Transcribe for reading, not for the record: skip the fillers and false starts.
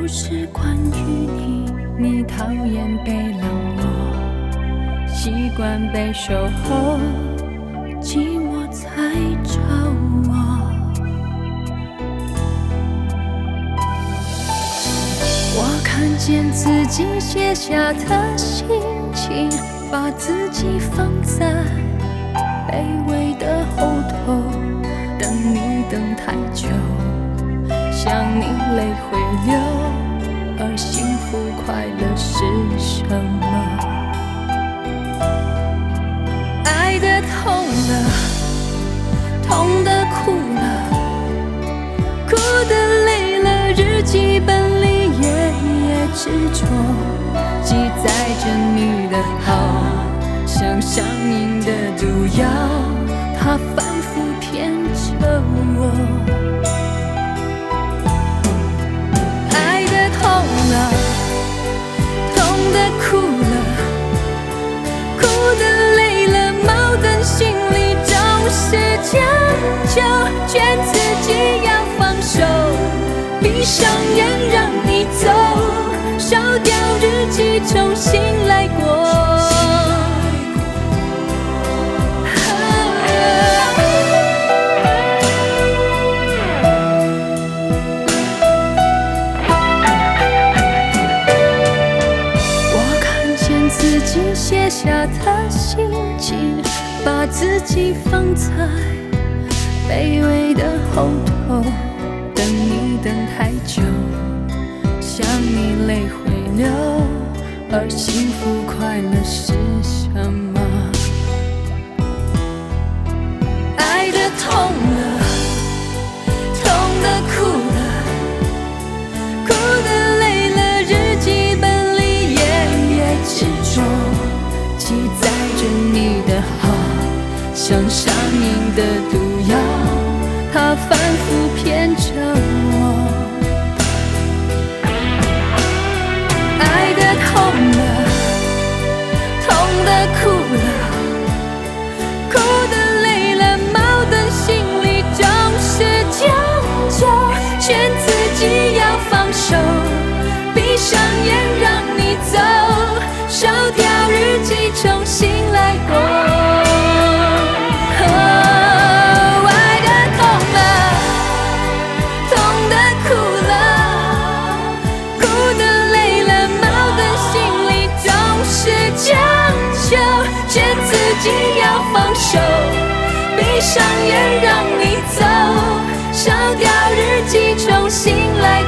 都是关于你。你讨厌被冷落，习惯被守候，寂寞才找我。我看见自己写下的心情，把自己放在卑微的后头，等你等太久，想你泪会流，而幸福快乐是什么？爱的痛了，痛的哭了，哭的累了，日记本里夜夜执着，记载着你的好，像上瘾的毒药，它反复骗着我。爱的痛了，痛的哭了，哭的累了，矛盾心里总是将就，劝自己要放手，闭上眼让你走，烧掉日记重新来过。写下的心情，把自己放在卑微的后头，等你等太久，想你泪会流，而幸福快乐是什么？爱的痛了，痛的哭了，哭的累了，日记本里夜夜执着，记载着你的好，像上瘾的毒药，它反复骗着我。爱的痛了，痛的哭了，哭的累了，矛盾心里总是将就，劝自己要放手，闭上眼让你走，烧掉日记重新来过。爱的痛了，痛的哭了，哭的累了，矛盾心里总是将就，劝自己要放手，闭上眼让你走，烧掉日记重新来